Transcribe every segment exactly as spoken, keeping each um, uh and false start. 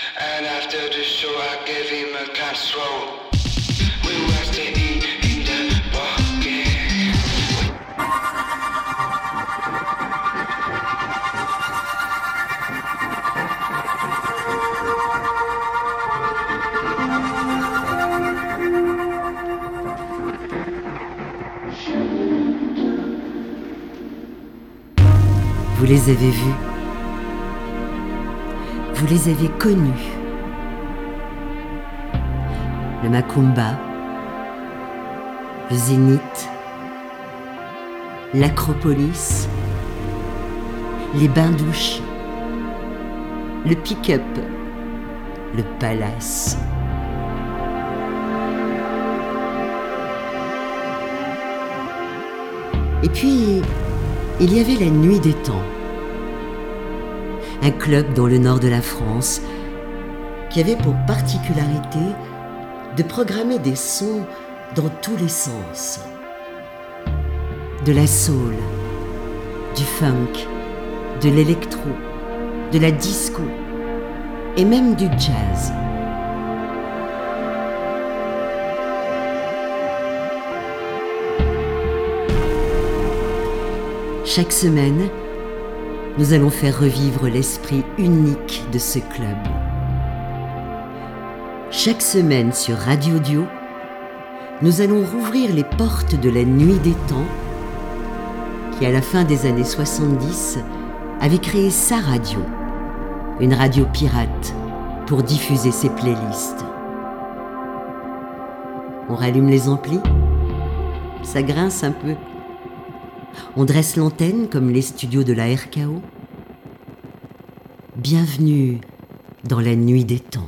And after the show I gave him a casserole. We were standing in the pocket. Vous les avez vus, vous les avez connus. Le Macumba, le Zénith, l'Acropolis, les bains-douches, le pick-up, le palace. Et puis, il y avait la Nuit des Temps, un club dans le nord de la France qui avait pour particularité de programmer des sons dans tous les sens. De la soul, du funk, de l'électro, de la disco et même du jazz. Chaque semaine, nous allons faire revivre l'esprit unique de ce club. Chaque semaine sur Radio Audio, nous allons rouvrir les portes de la Nuit des Temps qui, à la fin des années soixante-dix, avait créé sa radio, une radio pirate pour diffuser ses playlists. On rallume les amplis, ça grince un peu. On dresse l'antenne comme les studios de la R K O. Bienvenue dans la Nuit des Temps.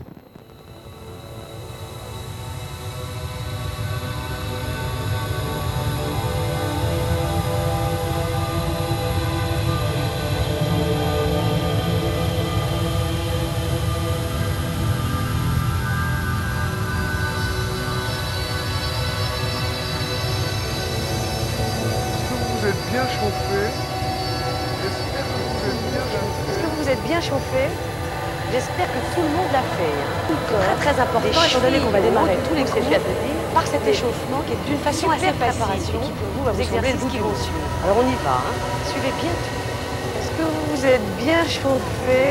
Bien chauffé. J'espère que vous êtes bien chauffé. Est-ce que vous êtes bien chauffé? J'espère que tout le monde l'a fait. Tout corps. Très, très important, étant donné qu'on va démarrer tous les cours par cet échauffement qui est d'une façon assez facile et qui pour vous va vous sembler le bout du monde. Alors on y va, hein. Suivez bien tout. Est-ce que vous êtes bien chauffé?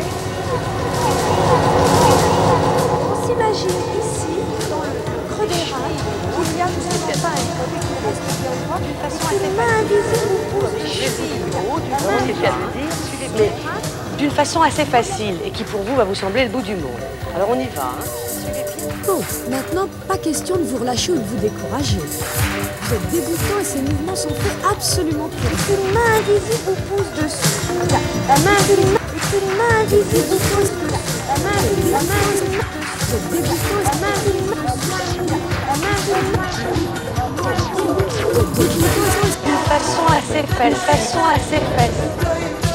On s'imagine ici, dans le creux des rails, qu'il y a tout simplement pas un produit qui reste bien droit, d'une façon une assez main invisible vous pousse mais d'une façon assez facile et qui pour vous va vous sembler le bout du monde. Alors on y va, hein. Bon, maintenant, pas question de vous relâcher ou de vous décourager. Vous êtes dégoûtant et ces mouvements sont faits absolument pour une main invisible vous pousse dessus. Là, la main invisible, une main invisible vous pousse de là. La main invisible, la main invisible, vous êtes dégoûtant, la main invisible, la main invisible. D'une façon assez facile, façon assez facile.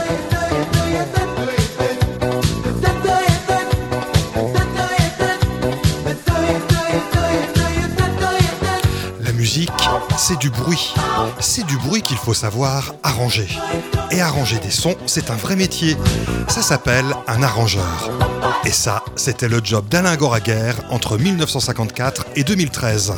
La musique, c'est du bruit. C'est du bruit qu'il faut savoir arranger. Et arranger des sons, c'est un vrai métier. Ça s'appelle un arrangeur. Et ça, c'était le job d'Alain Goraguer entre mille neuf cent cinquante-quatre et deux mille treize.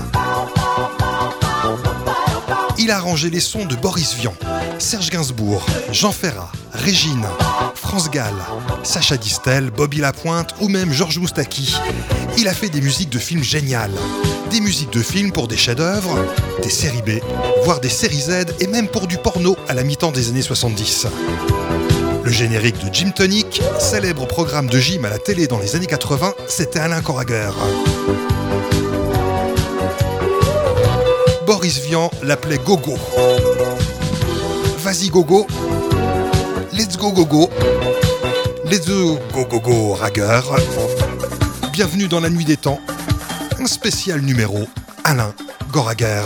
Il a arrangé les sons de Boris Vian, Serge Gainsbourg, Jean Ferrat, Régine, France Gall, Sacha Distel, Bobby Lapointe ou même Georges Moustaki. Il a fait des musiques de films géniales. Des musiques de films pour des chefs-d'œuvre, des séries B, voire des séries Z et même pour du porno à la mi-temps des années soixante-dix. Le générique de Gym Tonic, célèbre programme de gym à la télé dans les années quatre-vingts, c'était Alain Goraguer. Boris Vian l'appelait Gogo. Vas-y Gogo, let's go Gogo, let's go Gogo Raguer. Bienvenue dans la Nuit des Temps, un spécial numéro Alain Goraguer.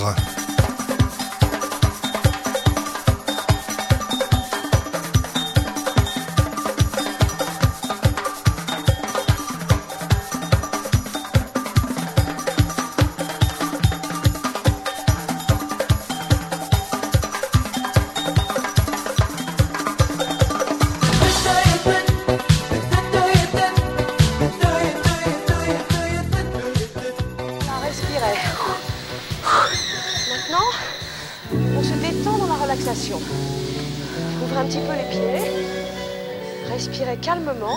Do it. respiration. Ouvrez un petit peu les pieds. Respirez calmement.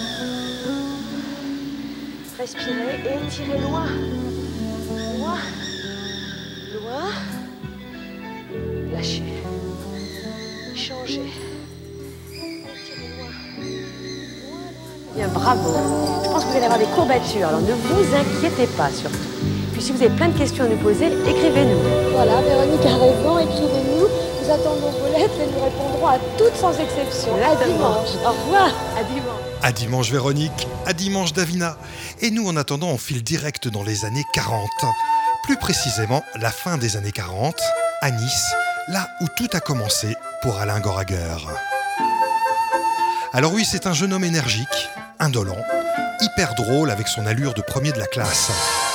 Respirez et étirez loin. Loin. Loin. Lâchez. Changez. Étirez loin. Bien, bravo. Je pense que vous allez avoir des courbatures, alors ne vous inquiétez pas surtout. Puis si vous avez plein de questions à nous poser, écrivez-nous. Voilà, Véronique a raison, écrivez-nous. Nous attendons vos lettres et nous répondrons à toutes sans exception. À dimanche. Au revoir. À dimanche. À dimanche Véronique, à dimanche Davina. Et nous en attendant on file direct dans les années quarante. Plus précisément la fin des années quarante, à Nice, là où tout a commencé pour Alain Goraguer. Alors oui, c'est un jeune homme énergique, indolent, hyper drôle avec son allure de premier de la classe.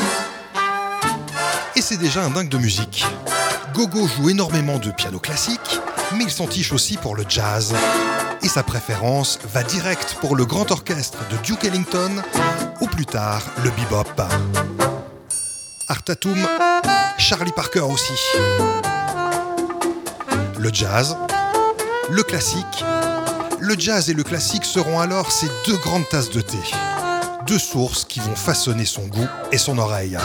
Et c'est déjà un dingue de musique. Gogo joue énormément de piano classique, mais il s'entiche aussi pour le jazz. Et sa préférence va direct pour le grand orchestre de Duke Ellington, ou plus tard le bebop. Art Tatum, Charlie Parker aussi. Le jazz, le classique. Le jazz et le classique seront alors ces deux grandes tasses de thé. Deux sources qui vont façonner son goût et son oreille.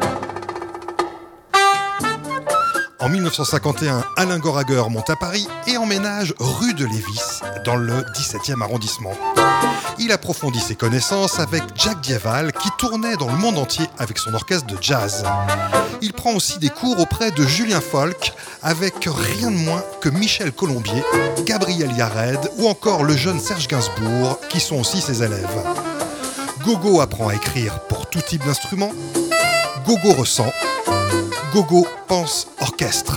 En mille neuf cent cinquante et un, Alain Goraguer monte à Paris et emménage rue de Lévis, dans le dix-septième arrondissement. Il approfondit ses connaissances avec Jack Dieval, qui tournait dans le monde entier avec son orchestre de jazz. Il prend aussi des cours auprès de Julien Folk, avec rien de moins que Michel Colombier, Gabriel Yared ou encore le jeune Serge Gainsbourg, qui sont aussi ses élèves. Gogo apprend à écrire pour tout type d'instrument. Gogo ressent. Gogo pense orchestre.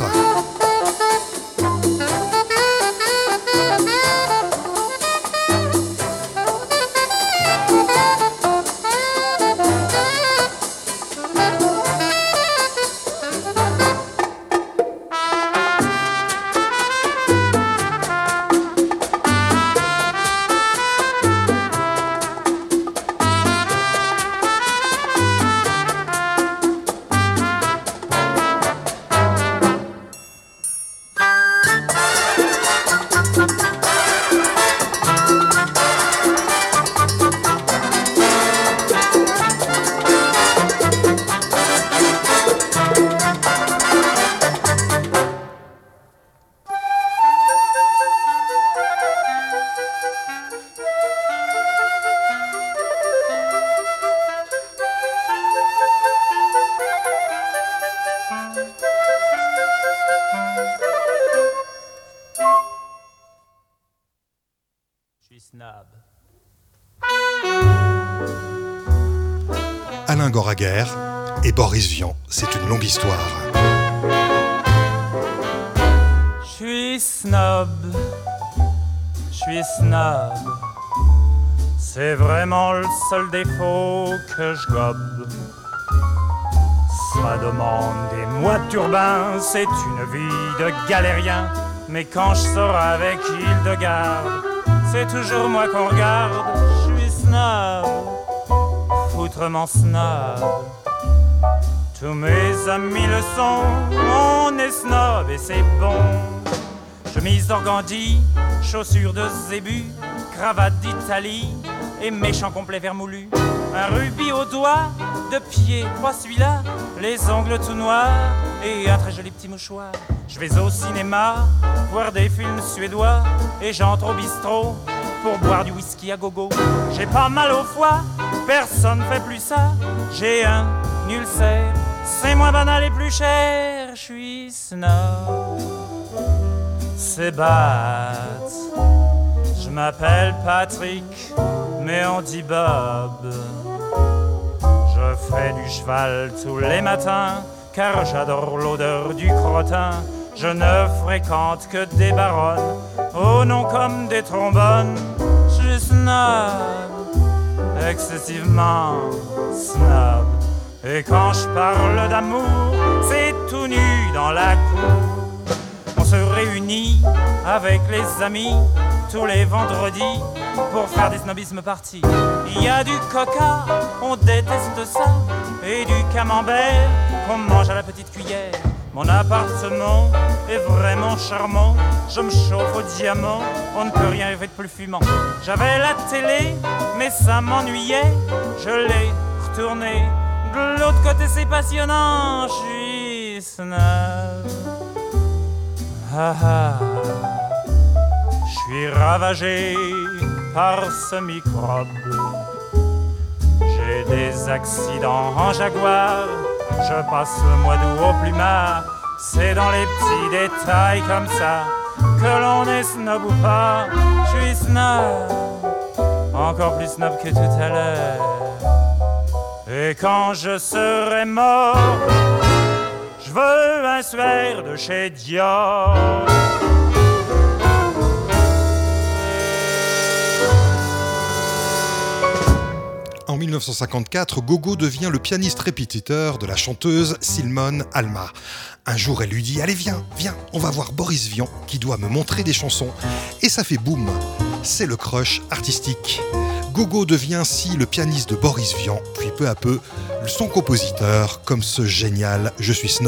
Alain Goraguer et Boris Vian, c'est une longue histoire. Je suis snob, je suis snob, c'est vraiment le seul défaut que je gobe. Ça demande des mois de turbin, c'est une vie de galérien. Mais quand je sors avec Hildegarde, c'est toujours moi qu'on regarde. Je suis snob, foutrement snob. Tous mes amis le sont, on est snob et c'est bon. Chemise d'organdi, chaussures de zébu, cravate d'Italie et méchant complet vermoulu. Un rubis au doigt, de pied, pas celui-là, les ongles tout noirs et un très joli petit mouchoir. Je vais au cinéma, voir des films suédois et j'entre au bistrot pour boire du whisky à gogo. J'ai pas mal au foie, personne fait plus ça. J'ai un ulcère, c'est moins banal et plus cher. Je suis snob, c'est bad. Je m'appelle Patrick, mais on dit Bob. Je fais du cheval tous les matins, car j'adore l'odeur du crottin. Je ne fréquente que des baronnes, au nom comme des trombones. Je suis snob, excessivement snob. Et quand je parle d'amour, c'est tout nu dans la cour. On se réunit avec les amis tous les vendredis pour faire des snobismes parties. Il y a du coca, on déteste ça, et du camembert qu'on mange à la petite cuillère. Mon appartement est vraiment charmant. Je me chauffe au diamant, on ne peut rien rêver de plus fumant. J'avais la télé, mais ça m'ennuyait. Je l'ai retournée. De l'autre côté c'est passionnant. Je suis snob. Ah ah. Je suis ravagé par ce microbe. J'ai des accidents en Jaguar. Je passe le mois d'août au plumard. C'est dans les petits détails comme ça que l'on est snob ou pas. Je suis snob, encore plus snob que tout à l'heure. Et quand je serai mort, je veux un suaire de chez Dior. En dix-neuf cent cinquante-quatre, Gogo devient le pianiste répétiteur de la chanteuse Silmon Alma. Un jour, elle lui dit « Allez, viens, viens, on va voir Boris Vian qui doit me montrer des chansons. » Et ça fait boum, c'est le crush artistique. Gogo devient ainsi le pianiste de Boris Vian, puis peu à peu, son compositeur, comme ce génial « Je suis snob ».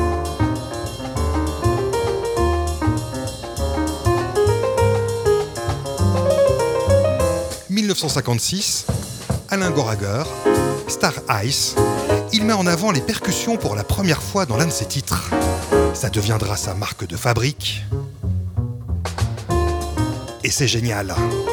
dix-neuf cent cinquante-six, Alain Goraguer, Star Ice, il met en avant les percussions pour la première fois dans l'un de ses titres. Ça deviendra sa marque de fabrique. Et c'est génial.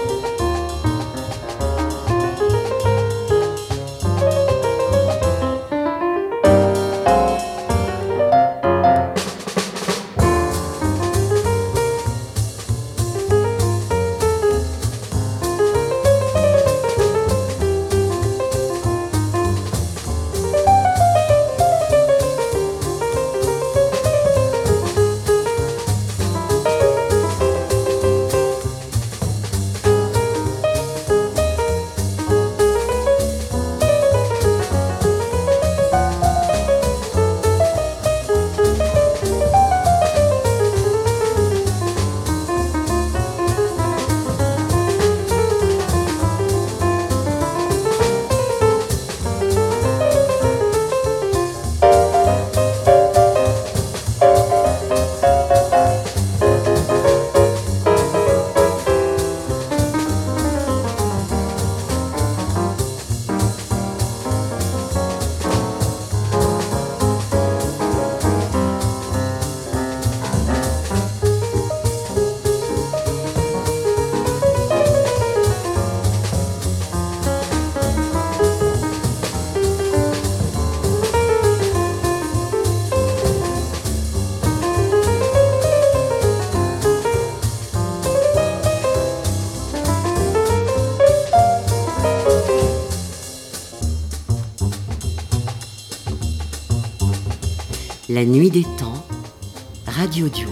La nuit des temps, Radio Duo.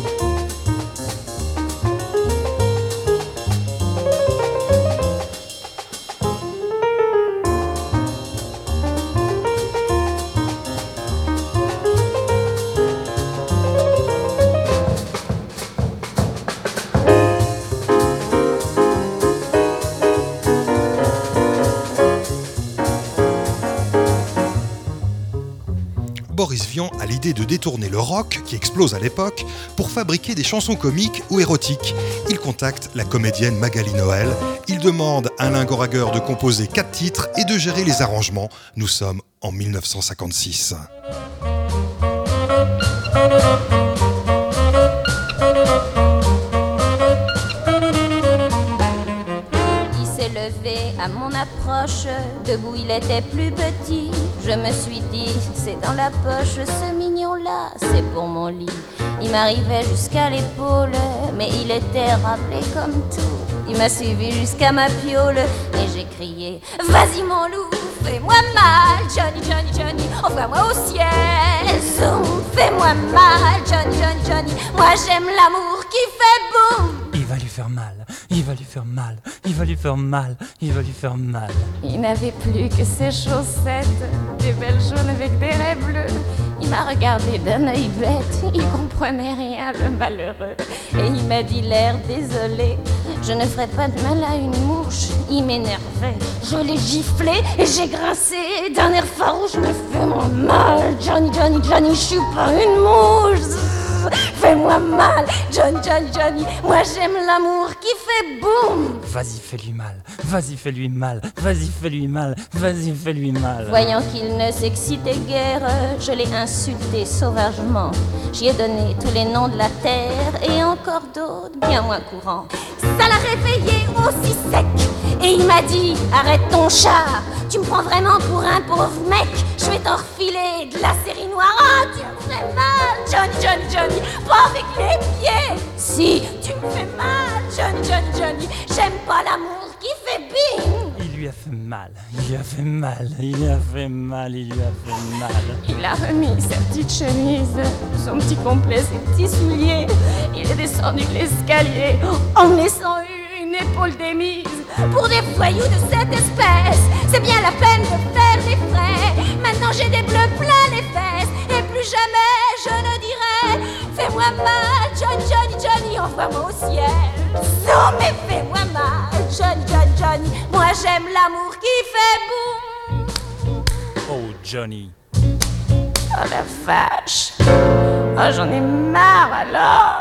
Boris Vian a l'idée de détourner le rock, qui explose à l'époque, pour fabriquer des chansons comiques ou érotiques. Il contacte la comédienne Magali Noël. Il demande à Alain Goraguer de composer quatre titres et de gérer les arrangements. Nous sommes en dix-neuf cent cinquante-six. À mon approche, debout il était plus petit. Je me suis dit, c'est dans la poche, ce mignon-là, c'est pour mon lit. Il m'arrivait jusqu'à l'épaule, mais il était rappelé comme tout. Il m'a suivi jusqu'à ma piole, et j'ai crié, vas-y mon loup, fais-moi mal, Johnny, Johnny, Johnny, envoie-moi au ciel. Zoom, fais-moi mal, Johnny, Johnny, Johnny, moi j'aime l'amour qui fait boum. Il va lui faire mal, il va lui faire mal, il va lui faire mal, il va lui faire mal. Il n'avait plus que ses chaussettes, des belles jaunes avec des raies bleues. Il m'a regardé d'un œil bête, il comprenait rien, le malheureux. Et il m'a dit l'air désolé, Je ne ferai pas de mal à une mouche. Il m'énervait. Je l'ai giflé et j'ai grincé. D'un air farouche, me fais-moi mal. Johnny, Johnny, Johnny, je suis pas une mouche. Fais-moi mal, Johnny, Johnny, Johnny. Moi j'aime l'amour qui fait boum. Vas-y, fais-lui mal. Vas-y, fais-lui mal. Vas-y, fais-lui mal. Vas-y, fais-lui mal. Voyant qu'il ne s'excitait guère, je l'ai insulté sauvagement. J'y ai donné tous les noms de la terre et encore d'autres bien moins courants. Ça l'a réveillé aussi sec et il m'a dit arrête ton char. Tu me prends vraiment pour un pauvre mec. Je vais t'en refiler de la série noire. Ah, tu me fais mal, Johnny, Johnny, Johnny. Pas avec les pieds. Si, tu me fais mal, Johnny, Johnny, Johnny. J'aime pas l'amour qui fait bing. Il lui a fait mal, il lui a fait mal, il lui a fait mal, il lui a fait mal. Il a remis sa petite chemise, son petit complet, ses petits souliers. Il est descendu l'escalier en me laissant une épaule démise. Pour des voyous de cette espèce, c'est bien la peine de faire des frais. Maintenant j'ai des bleus plein les fesses et plus jamais je ne dirai fais-moi mal, Johnny, Johnny, Johnny, envoie-moi au ciel. Non mais fais-moi mal, Johnny, Johnny, Johnny. Moi j'aime l'amour qui fait boum. Oh Johnny. Oh la vache. Oh j'en ai marre alors.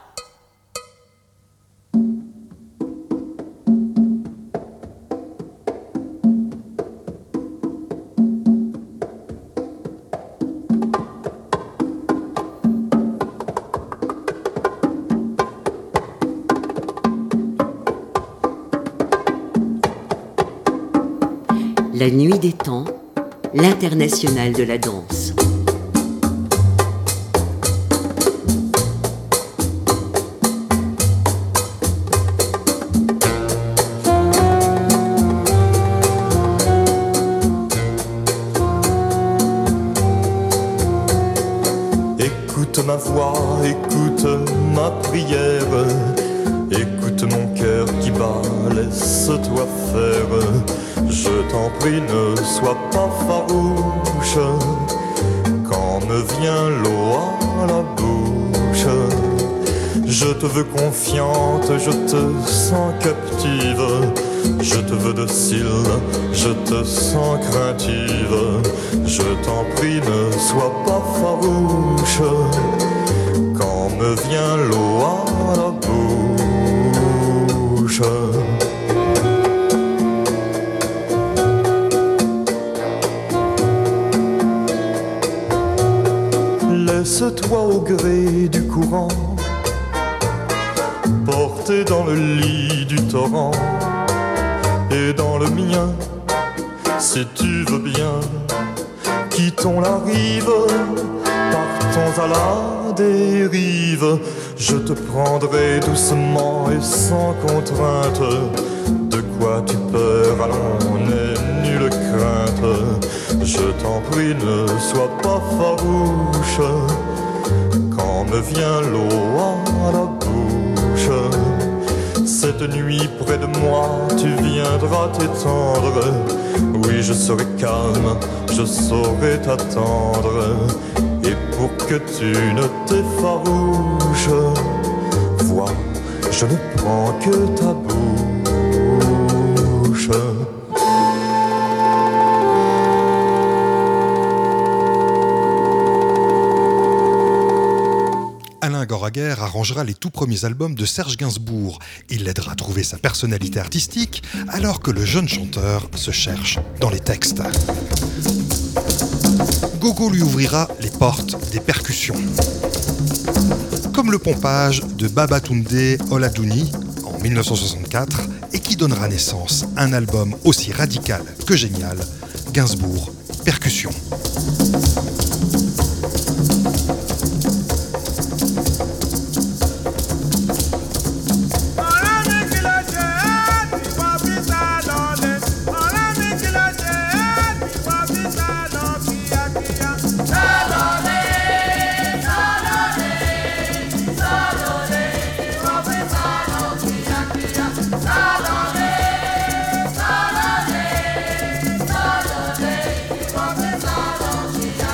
La nuit des temps, l'internationale de la danse. Écoute ma voix, écoute ma prière, écoute mon cœur qui bat, laisse-toi faire. Je t'en prie, ne sois pas farouche quand me vient l'eau à la bouche. Je te veux confiante, je te sens captive. Je te veux docile, je te sens craintive. Je t'en prie, ne sois pas farouche quand me vient l'eau à la bouche. Laisse-toi au gré du courant, porté dans le lit du torrent et dans le mien, si tu veux bien. Quittons la rive, partons à la dérive. Je te prendrai doucement et sans contrainte. De quoi tu peur, allons, n'aie nulle crainte. Je t'en prie, ne sois pas farouche quand me vient l'eau à la bouche. Cette nuit près de moi, tu viendras t'étendre. Oui, je serai calme, je saurai t'attendre. Et pour que tu ne t'effarouches, vois, je ne prends que ta bouche. Alain Goraguer arrangera les tout premiers albums de Serge Gainsbourg. Il l'aidera à trouver sa personnalité artistique alors que le jeune chanteur se cherche dans les textes. Gogo lui ouvrira les portes des percussions. Comme le pompage de Babatunde Olatunji en dix-neuf cent soixante-quatre et qui donnera naissance à un album aussi radical que génial, Gainsbourg Percussion. Yeah.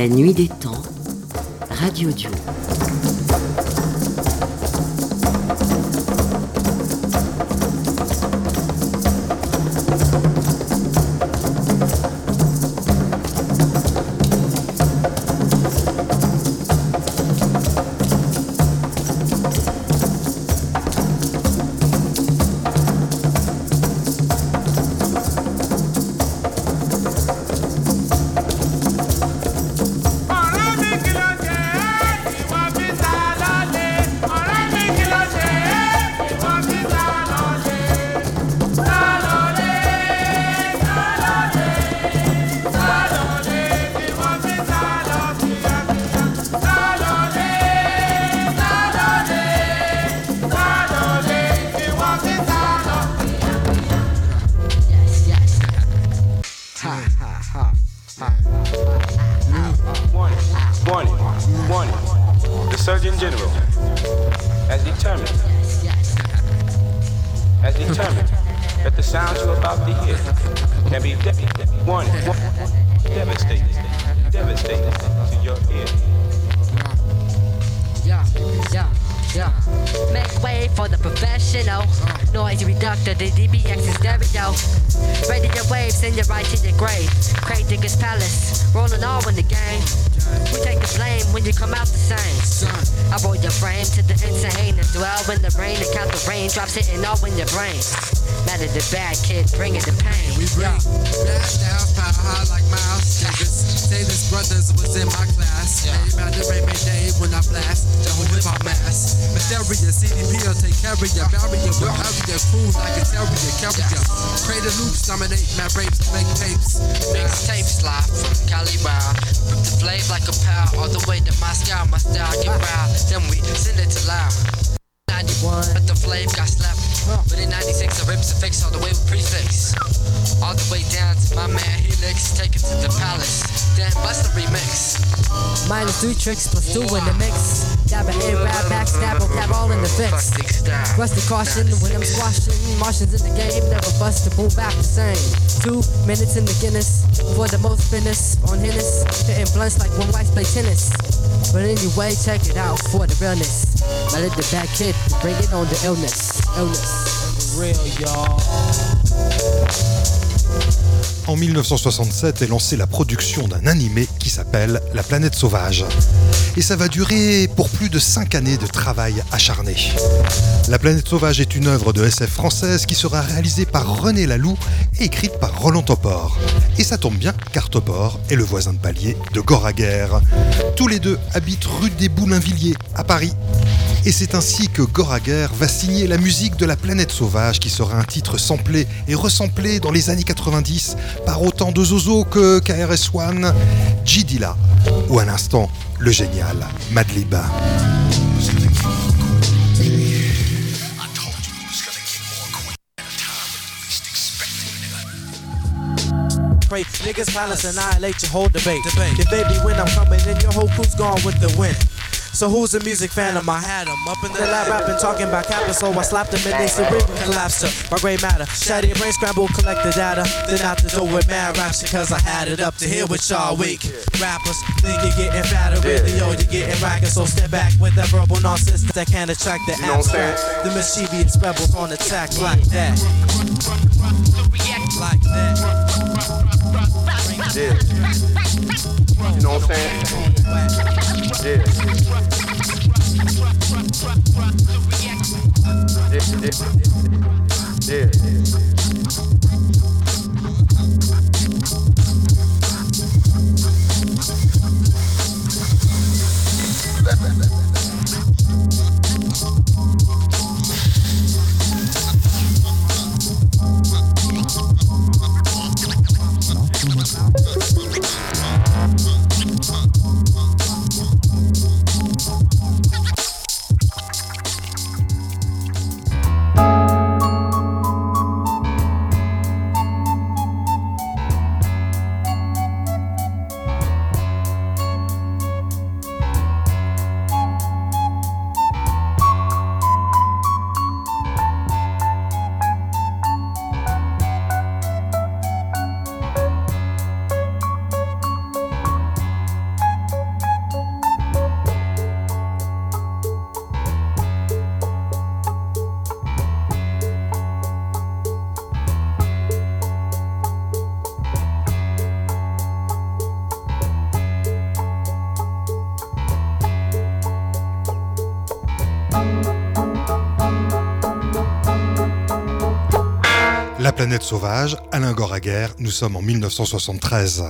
La nuit des temps, Radio Duo. Drops hitting all in your brain. Matter the bad kid, bringing the pain. We bring bad down, power high like Miles Davis. Taylor's brothers was in my class. Yeah. They about to break me day when I blast. The whole hip hop mass. Materia, C D P will take care of ya. Barrier will hurry ya. Cool like a terrier, carry ya. Crater loops, dominate mad rapes, make tapes. Mixtapes live from Cali Brown. Rip the flave like a power. All the way to Moscow, my style get proud. Then we send it to loud. ninety-one, but the flame got slapped. But in ninety-six, the rips are fixed all the way with prefix. All the way down to my man Helix, take it to the palace. Then bust the remix. Minus three tricks plus two in the mix. Dab a air, rap, backstab, or cap all in the fix. Rusty caution when I'm squashing. Martians in the game, never bust the pull back the same. Two minutes in the Guinness for the most fitness on Hennis. Hitting blunts like when whites play tennis. But anyway, check it out for the realness. I let the bad kid bring it on the illness. Illness. Real, y'all. En mille neuf cent soixante-sept est lancée la production d'un animé qui s'appelle La Planète Sauvage. Et ça va durer pour plus de cinq années de travail acharné. La Planète Sauvage est une œuvre de S F française qui sera réalisée par René Laloux et écrite par Roland Topor. Et ça tombe bien car Topor est le voisin de palier de Goraguer. Tous les deux habitent rue des Boulainvilliers à Paris. Et c'est ainsi que Goraguer va signer la musique de La Planète Sauvage qui sera un titre samplé et resamplé dans les années quatre-vingt-dix par autant de Zozo que K R S One, J Dilla ou à l'instant le génial Madlib. Niggas palace annihilate your whole debate. debate. Your baby when I'm coming in, your whole crew's gone with the wind. So who's a music phantom? I had him up in the lab rapping, talking about Kappa, so I slapped him and they cerebral collapsed to my gray matter. Shatter your brain scramble, collect the data. Then out the door with mad raps because I had it up to here with y'all weak rappers. Think you're getting fatter, really, yo, you're getting ragged. So step back with that verbal nonsense that can't attract the abstract. The mischievous rebels on attack like that. Like that. Yeah. You know what I'm saying? Yeah. Yeah. Yeah. La planète sauvage, Alain Goraguer, nous sommes en mille neuf cent soixante-treize.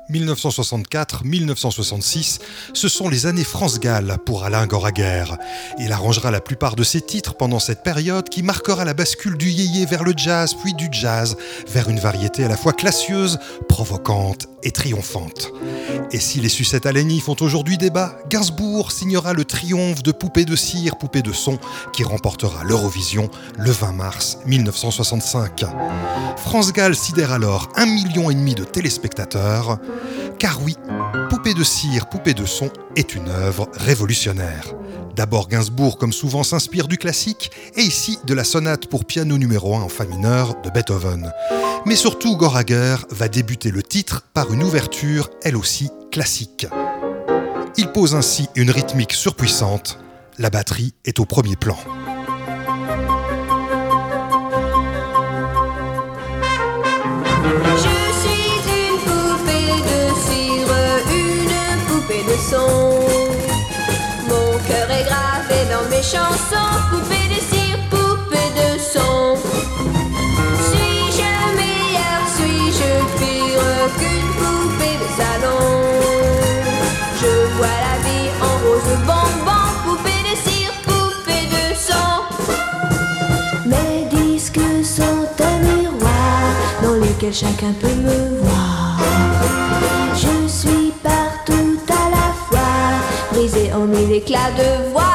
mille neuf cent soixante-quatre à mille neuf cent soixante-six, ce sont les années France Gall pour Alain Goraguer. Il arrangera la plupart de ses titres pendant cette période qui marquera la bascule du yéyé vers le jazz, puis du jazz vers une variété à la fois classieuse, provocante et triomphante. Et si les sucettes à Lenny font aujourd'hui débat, Gainsbourg signera le triomphe de Poupée de cire, Poupée de son qui remportera l'Eurovision le vingt mars mille neuf cent soixante-cinq. France Gall sidère alors un million et demi de téléspectateurs, car oui, Poupée de cire, Poupée de son est une œuvre révolutionnaire. D'abord, Gainsbourg, comme souvent, s'inspire du classique, et ici de la sonate pour piano numéro un en fa mineur de Beethoven. Mais surtout, Goraguer va débuter le titre par une ouverture, elle aussi classique. Il pose ainsi une rythmique surpuissante, la batterie est au premier plan. Je suis une poupée de cire, une poupée de son. Mon cœur est gravé dans mes chansons, poupée de cire, poupée de son. Suis-je meilleure, suis-je pire qu'une poupée de salon? Je vois la vie en rose bonbon, poupée de cire, poupée de son. Mes disques sont un miroir dans lequel chacun peut me voir. Je suis partout à la fois, brisée en mille éclats de voix.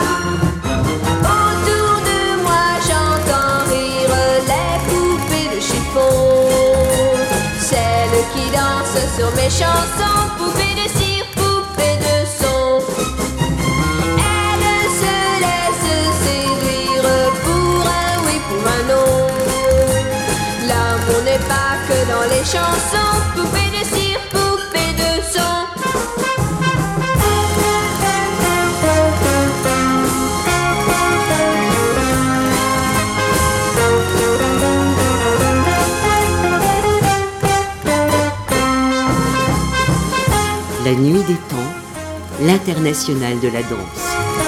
Autour de moi j'entends rire les poupées de chiffon, celles qui dansent sur mes chansons, poupées de cire, poupées de son. Elles se laissent séduire pour un oui, pour un non. L'amour n'est pas que dans les chansons, poupées de cire, poupées de son. La nuit des temps, l'international de la danse.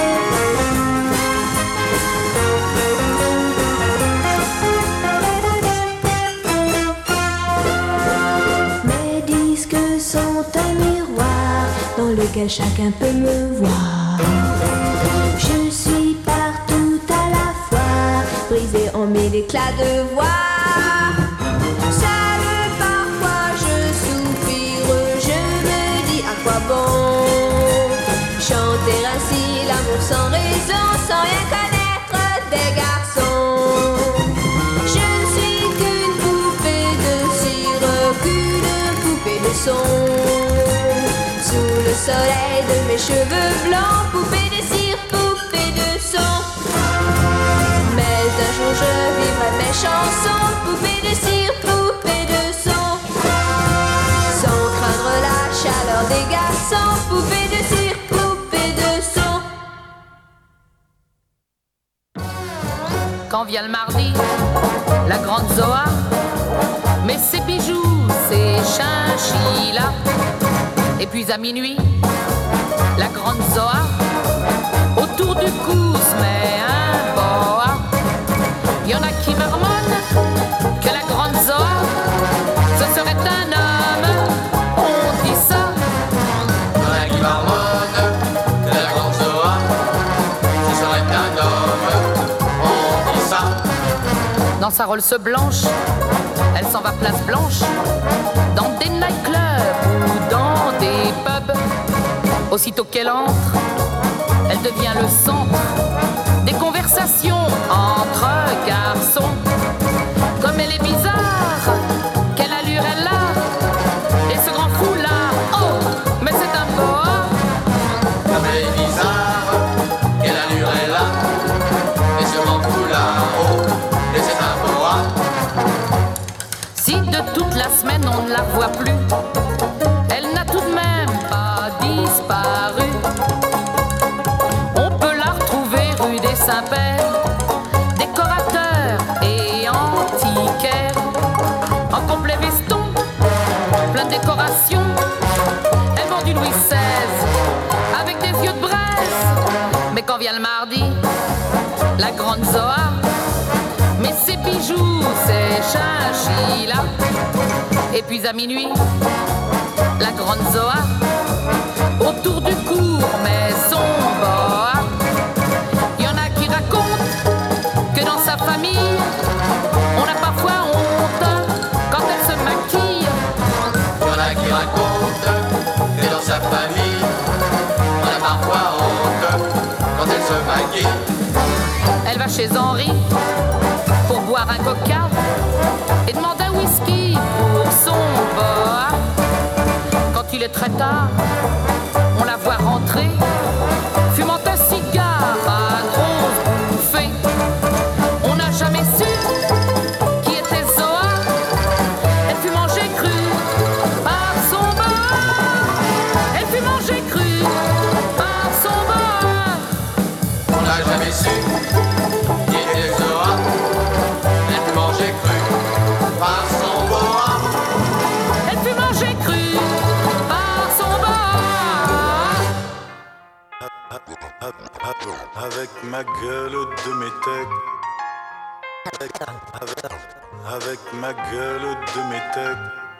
Mes disques sont un miroir dans lequel chacun peut me voir. Je suis partout à la fois, brisée en mille éclats de voix. Seule parfois je soupire, je me dis à quoi bon chanter ainsi l'amour sans raison, sans rien connaître des garçons. Je suis qu'une poupée de cire, qu'une poupée de son. Sous le soleil de mes cheveux blancs, poupée de cire, poupée de son. Mais un jour je vivrai mes chansons, poupée de cire, poupée de son. Sans craindre la chaleur des garçons, poupée de cire, poupée de son. Quand vient le mardi, la grande Zoa met ses bijoux, ses chinchillas. Et puis à minuit, la grande Zoa autour du cou se met un boa. Y en a qui marmonnent que la grande Zoa ce serait un homme. On dit ça. Y en a qui marmonnent que la grande Zoa ce serait un homme. On dit ça. Dans sa Rolls blanche, elle s'en va place Blanche, dans des nightclubs ou dans des pubs. Aussitôt qu'elle entre, elle devient le centre des conversations entre garçons. Comme elle est bizarre, quelle allure elle a, et ce grand fou là, oh, mais c'est un boa. Comme elle est bizarre, quelle allure elle a, et ce grand fou là, oh, mais c'est un boa. Si de toute la semaine on ne la voit plus, elle n'a tout de même pas disparu. On peut la retrouver rue des Saints-Pères, décorateur et antiquaire, en complet veston, plein de décorations. Elle vend du Louis seize avec des yeux de braise. Mais quand vient le mardi, la grande Zoa met ses bijoux, ses chinchillas. Et puis à minuit, la grande Zoa, autour du cours maison boa. Il y en a qui racontent que dans sa famille, on a parfois honte quand elle se maquille. Il y en a qui racontent que dans sa famille, on a parfois honte quand elle se maquille. Elle va chez Henri pour boire un coca et demande un whisky pour son boa. Quand il est très tard, on la voit rentrer, fumant un cigare à grosse bouffée. On n'a jamais su qui était Zoa. Elle fut mangée crue par son boa. Elle fut mangée crue par son boa. On n'a jamais su qui était Zoa. Elle fut mangée crue par son boa. Elle fut mangée crue par son boa. Avec ma gueule de métèque, avec, avec ma gueule de métèque,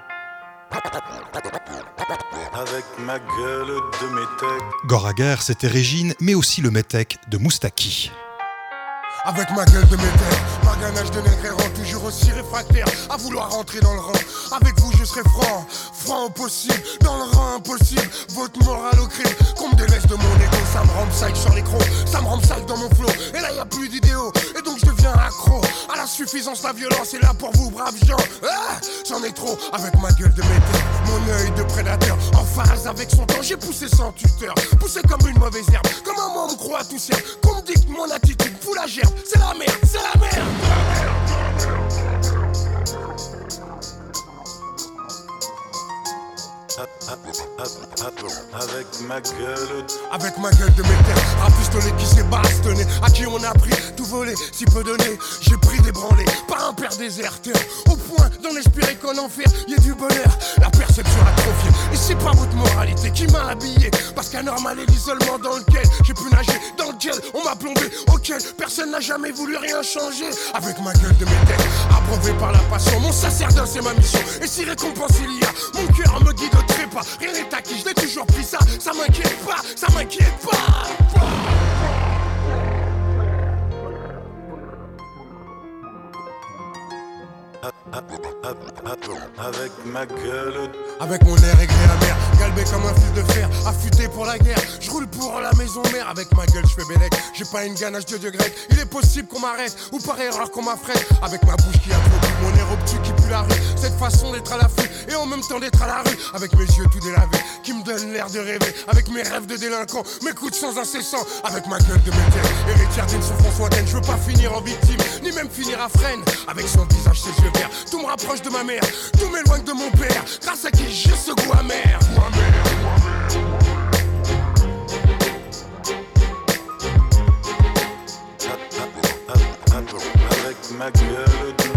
avec ma gueule de métèque. Goraguer, c'était Régine, mais aussi le métèque de Moustaki. Avec ma gueule de métèque, ma ganache de nègre errant, toujours aussi réfractaire à vouloir rentrer dans le rang. Avec vous je serai franc, franc au possible, dans le rang impossible, votre morale au crime. Qu'on me délaisse de mon ego, ça me rend psych sur l'écran, ça me rend psych dans mon flow. Et là y a plus d'idéaux, et donc je deviens accro à la suffisance, la violence est là pour vous braves gens. Ah, j'en ai trop, avec ma gueule de métèque, mon œil de prédateur, en phase avec son temps, j'ai poussé sans tuteur, poussé comme une mauvaise herbe, comme un moi on me croit tout serbe, qu'on me dicte mon attitude, fous la gerbe. C'est la merde, c'est la merde. Avec ma gueule, avec ma gueule de métèque, rafistolet qui s'est bastonné, à qui on a pris tout volé, si peu donné, j'ai pris des branlés, pas un père déserteur, au point d'en espérer qu'en enfer y ait du bonheur, la perception atrophiée, et c'est pas votre moralité qui m'a habillé, parce qu'anormal est l'isolement dans lequel j'ai pu nager, dans lequel on m'a plombé, auquel personne n'a jamais voulu rien changer, avec ma gueule de métèque, abreuvé par la passion, mon sacerdoce c'est ma mission, et si récompense il y a, mon cœur me guide au trépas, rien n'est acquis, je l'ai toujours pris ça, ça m'inquiète pas, ça m'inquiète pas. Avec ma gueule, avec mon air aigri amer, galbé comme un fil de fer, affûté pour la guerre, je roule pour la maison mère, avec ma gueule je fais bélec, j'ai pas une ganache de dieu grec, il est possible qu'on m'arrête, ou par erreur qu'on m'affrète, avec ma bouche qui a trop bu, mon air obtus qui pue la rue, cette façon d'être à l'affût, et en même temps d'être à la rue, avec mes yeux tout délavés, qui me donnent l'air de rêver, avec mes rêves de délinquant, mes coups de sang incessants, avec ma gueule de métèque, héritière d'une souffrance lointaine, je veux pas finir en victime, ni même finir à freine, avec son visage, ses yeux verts, tout me rapproche de ma mère, tout m'éloigne de mon père, grâce à qui j'ai ce goût amer. Goût amer, goût amer. Avec ma gueule de...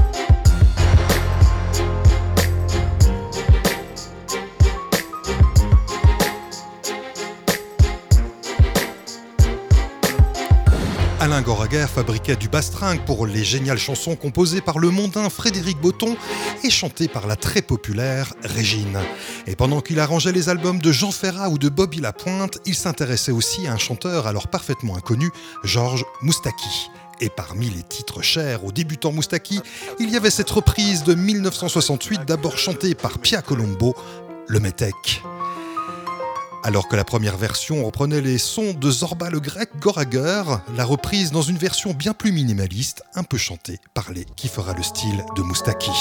Alain Goraguer fabriquait du bastringue pour les géniales chansons composées par le mondain Frédéric Botton et chantées par la très populaire Régine. Et pendant qu'il arrangeait les albums de Jean Ferrat ou de Bobby Lapointe, il s'intéressait aussi à un chanteur alors parfaitement inconnu, Georges Moustaki. Et parmi les titres chers aux débutants Moustaki, il y avait cette reprise de mille neuf cent soixante-huit, d'abord chantée par Pia Colombo, le métèque. Alors que la première version reprenait les sons de Zorba le Grec, Goraguer la reprise dans une version bien plus minimaliste, un peu chantée par les qui fera le style de Moustaki.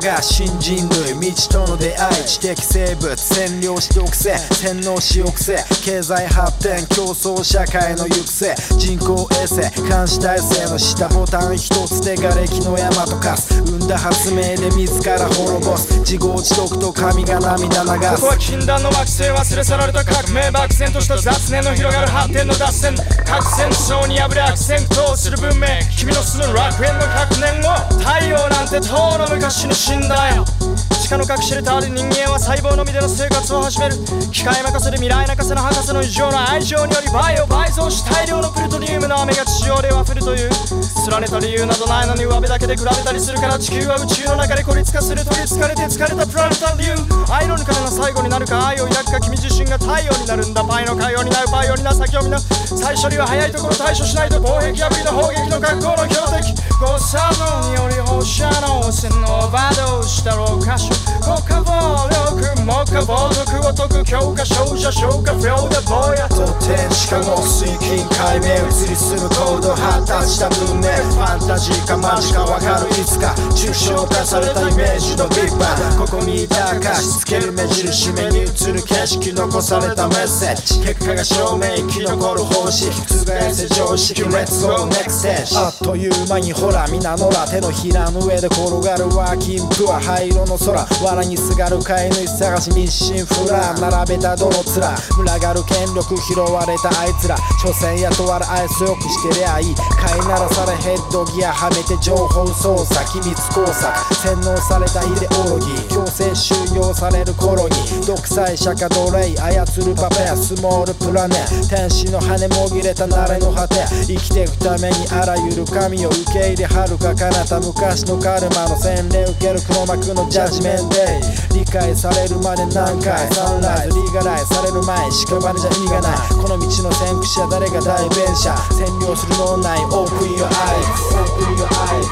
が新人類未知との出会い知的生物占領し独占洗脳し抑制経済発展競争社会の行く末人工衛星監視体制の下ボタン一つで瓦礫の山と化す生んだ発明で自ら滅ぼす自業自得と神が涙流す。 ここは禁断の惑星忘れ去られた革命漠然とした雑念の広がる発展の脱線核戦争に破れ悪戦闘する文明君の住む楽園の百年後太陽なんてとうの昔に死んだよ。地下の核シェルターで人間は細胞のみでの生活を始める機械任せで未来泣かせの博士の異常な愛情によりバイオ倍増し大量のプルトニウムの雨が地上で溢れるという連ねた理由などないのに上辺だけで比べたりするから地球は宇宙の中で孤立化する取りつかれて疲れたプラネタリウム愛の抜かれの最後になるか愛を抱くか君自身が太陽になるんだパイの海洋になるパイオにな先を見な最初には早いところ対処しないと防壁破りの砲撃の格好の標的誤作動により放射能線のオーバードーズしたろう箇所国家暴力目下暴族を解く教科少女消化不良で坊やと天使かも水金解明移り住む高度発達した文明ファンタジーかマジか分かるいつか抽象化されたイメージのビッグバンここにいた証しつける目印目に映る景色残されたメッセージ結果が証明生き残る方式覆せ常識 Let's go next stage あっという間にほら皆のら手のひらの上で転がるワーキンプア灰色の空藁にすがる飼い主探し日清フラ並べたどの面群がる権力拾われたあいつら所詮雇われ愛想よくしてりゃいい飼いならされヘッドギアはめて情報操作機密工作洗脳されたイデオロギー強制収容されるコロニー独裁者か奴隷操るパペスモールプラネ天使の羽もぎれた慣れの果て生きていくためにあらゆる神を受け入れはるか彼方昔のカルマの洗礼受ける黒幕のジャッジメントデイ理解されるまで何回サンライズリーガライされる前屍じゃ意味がないこの道の先駆者誰が代弁者占領する脳内 Open your eyes Open your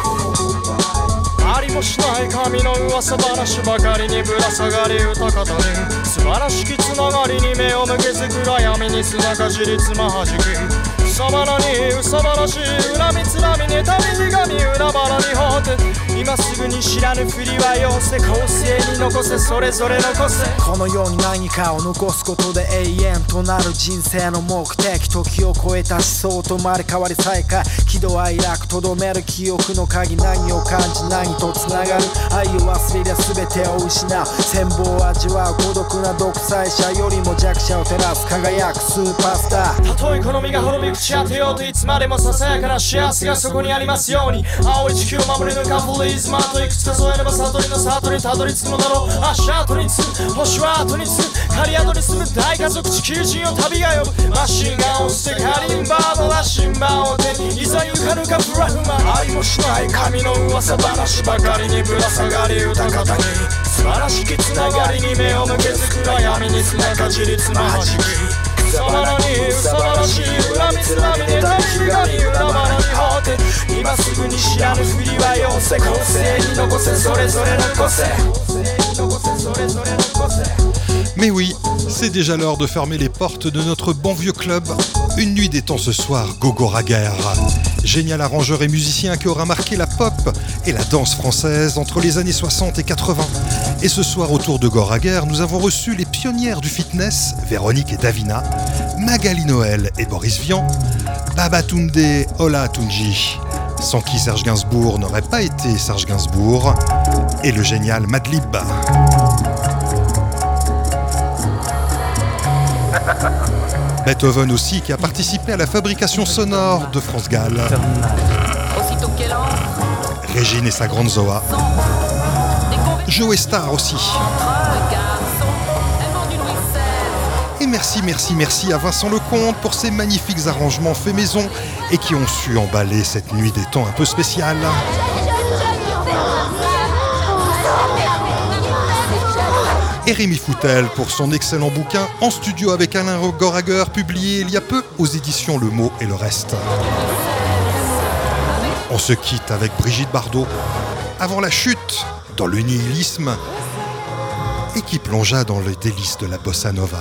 eyes ありもしない神の噂話ばかりにぶら下がり歌方に素晴らしきつながりに目を向けず暗闇に砂かじりつまはじきさまらにうさばらしい恨みつらみ妬みひがみ海原に放って今すぐに知らぬふりはよせ後世に残せそれぞれ残せこの世に何かを残すことで永遠となる人生の目的時を超えた思想と生まれ変わり再会喜怒哀楽とどめる記憶の鍵何を感じ何とつながる愛を忘れりゃ全てを失う羨望を味わう孤独な独裁者よりも弱者を照らす輝くスーパースターたとえ好みが滅び口当てようといつまでもささやかな幸せがそこにありますように青い地球を守り抜かフォリーズマートいくつ数えれば悟りの里にたどり着くのだろう足跡につ星は後につ狩り跡に住む大家族地球人を旅が呼ぶマシンガンを捨てカリンバーの羅針盤を手にいざゆかぬかブラフマンありもしない神の噂話ばかりにぶら下がり歌方に素晴らしきつながりに目を向けず暗闇に砂かじりつまはじきさまらにうさばらしい恨みつらみ妬みひがみ海原に放って今すぐに知らぬふりはよせ後世に残せそれぞれ残せ残せそれぞれ残せ Mais oui, c'est déjà l'heure de fermer les portes de notre bon vieux club. Une nuit des temps ce soir, Gogora Guerre. Génial arrangeur et musicien qui aura marqué la pop et la danse française entre les années soixante et quatre-vingts. Et ce soir, autour de Gogora Guerre, nous avons reçu les pionnières du fitness, Véronique et Davina, Magali Noël et Boris Vian, Babatunde Ola Tunji, sans qui Serge Gainsbourg n'aurait pas été Serge Gainsbourg, et le génial Madlib. Beethoven aussi, qui a participé à la fabrication sonore de France Gall. Régine et sa grande Zoa. Joe Star aussi. Et merci, merci, merci à Vincent Lecomte pour ses magnifiques arrangements faits maison et qui ont su emballer cette nuit des temps un peu spéciale. Et Rémi Foutel pour son excellent bouquin En studio avec Alain Goraguer, publié il y a peu aux éditions Le Mot et le Reste. On se quitte avec Brigitte Bardot, avant la chute dans le nihilisme et qui plongea dans les délices de la bossa nova.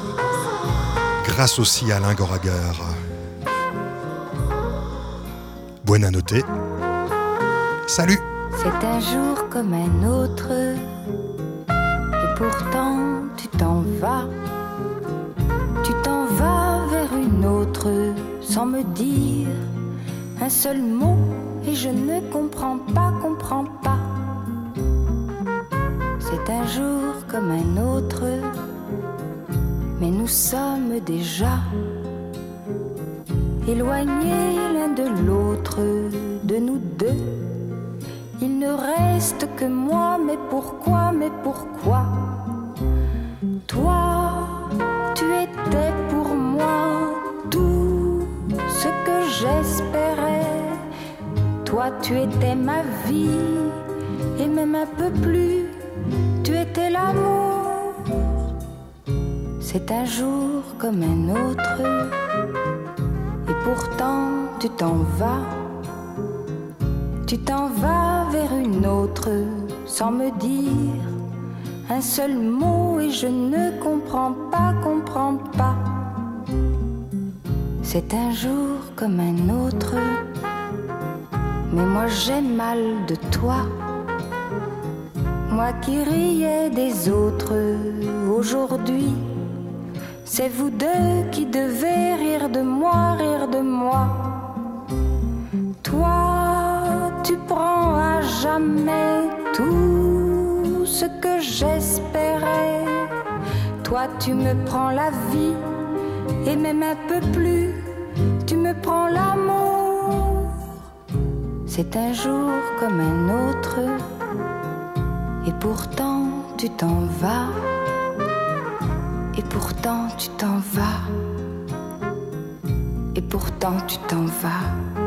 Grâce aussi à Alain Goraguer. Buona notte. Salut. C'est un jour comme un autre, et pourtant tu t'en vas. Tu t'en vas vers une autre, sans me dire un seul mot, et je ne comprends pas, comprends pas. C'est un jour comme un autre, mais nous sommes déjà éloignés l'un de l'autre, de nous deux. Il ne reste que moi, mais pourquoi, mais pourquoi? Toi, tu étais pour moi tout ce que j'espérais. Toi, tu étais ma vie, et même un peu plus, tu étais l'amour. C'est un jour comme un autre, et pourtant tu t'en vas. Tu t'en vas vers une autre, sans me dire un seul mot, et je ne comprends pas, comprends pas. C'est un jour comme un autre, mais moi j'ai mal de toi. Moi qui riais des autres, aujourd'hui c'est vous deux qui devez rire de moi, rire de moi. Toi, tu prends à jamais tout ce que j'espérais. Toi, tu me prends la vie, et même un peu plus, tu me prends l'amour. C'est un jour comme un autre, et pourtant tu t'en vas. Et pourtant tu t'en vas. Et pourtant tu t'en vas.